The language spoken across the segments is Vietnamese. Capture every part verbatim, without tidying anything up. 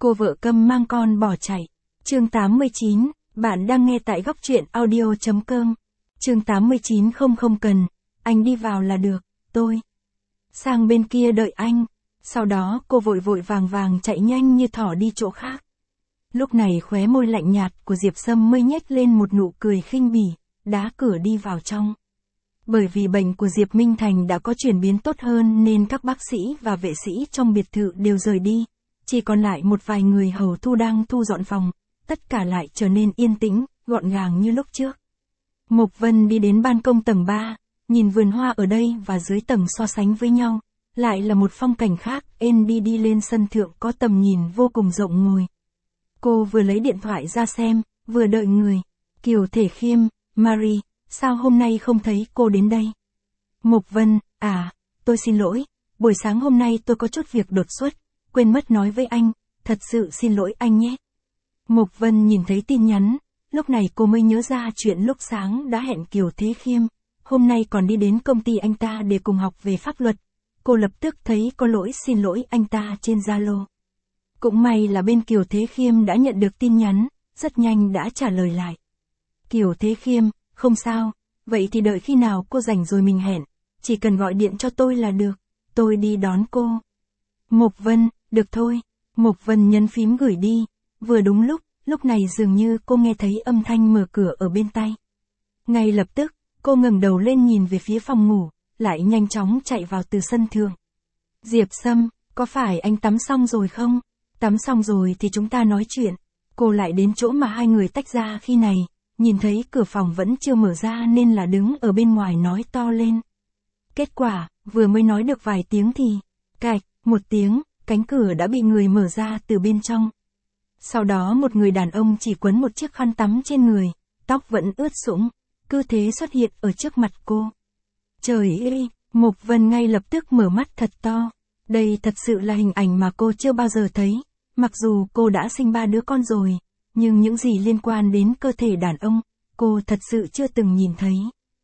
cô vợ câm mang con bỏ chạy. Chương tám mươi chín, bạn đang nghe tại góc truyện audio chấm com. Chương tám mươi chín không không cần, anh đi vào là được, tôi sang bên kia đợi anh. Sau đó cô vội vội vàng vàng chạy nhanh như thỏ đi chỗ khác. Lúc này khóe môi lạnh nhạt của Diệp Sâm mới nhếch lên một nụ cười khinh bỉ, đá cửa đi vào trong. Bởi vì bệnh của Diệp Minh Thành đã có chuyển biến tốt hơn nên các bác sĩ và vệ sĩ trong biệt thự đều rời đi. Chỉ còn lại một vài người hầu thu đang thu dọn phòng, tất cả lại trở nên yên tĩnh, gọn gàng như lúc trước. Mộc Vân đi đến ban công tầng ba, nhìn vườn hoa ở đây và dưới tầng so sánh với nhau, lại là một phong cảnh khác. En đi đi lên sân thượng có tầm nhìn vô cùng rộng ngồi. Cô vừa lấy điện thoại ra xem, vừa đợi người. Kiều Thể Khiêm, Marie, sao hôm nay không thấy cô đến đây? Mộc Vân, à, tôi xin lỗi, buổi sáng hôm nay tôi có chút việc đột xuất, quên mất nói với anh, thật sự xin lỗi anh nhé. Mộc Vân nhìn thấy tin nhắn, lúc này cô mới nhớ ra chuyện lúc sáng đã hẹn Kiều Thế Khiêm, hôm nay còn đi đến công ty anh ta để cùng học về pháp luật. Cô lập tức thấy có lỗi xin lỗi anh ta trên Zalo. Cũng may là bên Kiều Thế Khiêm đã nhận được tin nhắn, rất nhanh đã trả lời lại. Kiều Thế Khiêm, không sao, vậy thì đợi khi nào cô rảnh rồi mình hẹn, chỉ cần gọi điện cho tôi là được, tôi đi đón cô. Mộc Vân, được thôi. Mộc Vân nhấn phím gửi đi, vừa đúng lúc, lúc này dường như cô nghe thấy âm thanh mở cửa ở bên tay. Ngay lập tức, cô ngẩng đầu lên nhìn về phía phòng ngủ, lại nhanh chóng chạy vào từ sân thượng. Diệp Sâm, có phải anh tắm xong rồi không? Tắm xong rồi thì chúng ta nói chuyện. Cô lại đến chỗ mà hai người tách ra khi này, nhìn thấy cửa phòng vẫn chưa mở ra nên là đứng ở bên ngoài nói to lên. Kết quả, vừa mới nói được vài tiếng thì, cạch, một tiếng, cánh cửa đã bị người mở ra từ bên trong. Sau đó một người đàn ông chỉ quấn một chiếc khăn tắm trên người, tóc vẫn ướt sũng, cứ thế xuất hiện ở trước mặt cô. Trời ơi, Mộc Vân ngay lập tức mở mắt thật to. Đây thật sự là hình ảnh mà cô chưa bao giờ thấy. Mặc dù cô đã sinh ba đứa con rồi, nhưng những gì liên quan đến cơ thể đàn ông, cô thật sự chưa từng nhìn thấy.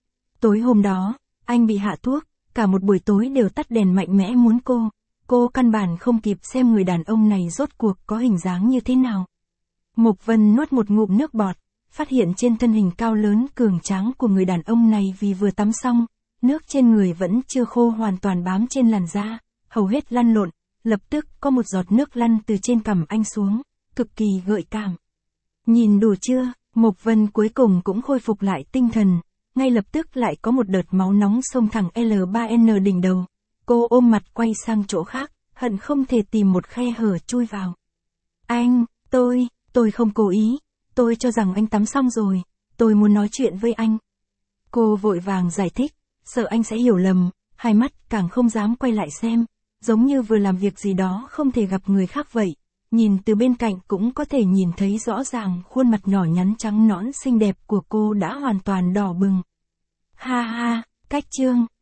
Tối hôm đó, anh bị hạ thuốc, cả một buổi tối đều tắt đèn mạnh mẽ muốn cô. Cô căn bản không kịp xem người đàn ông này rốt cuộc có hình dáng như thế nào. Mộc Vân nuốt một ngụm nước bọt, phát hiện trên thân hình cao lớn cường tráng của người đàn ông này vì vừa tắm xong, nước trên người vẫn chưa khô hoàn toàn bám trên làn da, hầu hết lăn lộn, lập tức có một giọt nước lăn từ trên cằm anh xuống, cực kỳ gợi cảm. Nhìn đủ chưa, Mộc Vân cuối cùng cũng khôi phục lại tinh thần, ngay lập tức lại có một đợt máu nóng xông thẳng L ba N đỉnh đầu. Cô ôm mặt quay sang chỗ khác, hận không thể tìm một khe hở chui vào. Anh, tôi, tôi không cố ý, tôi cho rằng anh tắm xong rồi, tôi muốn nói chuyện với anh. Cô vội vàng giải thích, sợ anh sẽ hiểu lầm, hai mắt càng không dám quay lại xem, giống như vừa làm việc gì đó không thể gặp người khác vậy. Nhìn từ bên cạnh cũng có thể nhìn thấy rõ ràng khuôn mặt nhỏ nhắn trắng nõn xinh đẹp của cô đã hoàn toàn đỏ bừng. Ha ha, cách chương.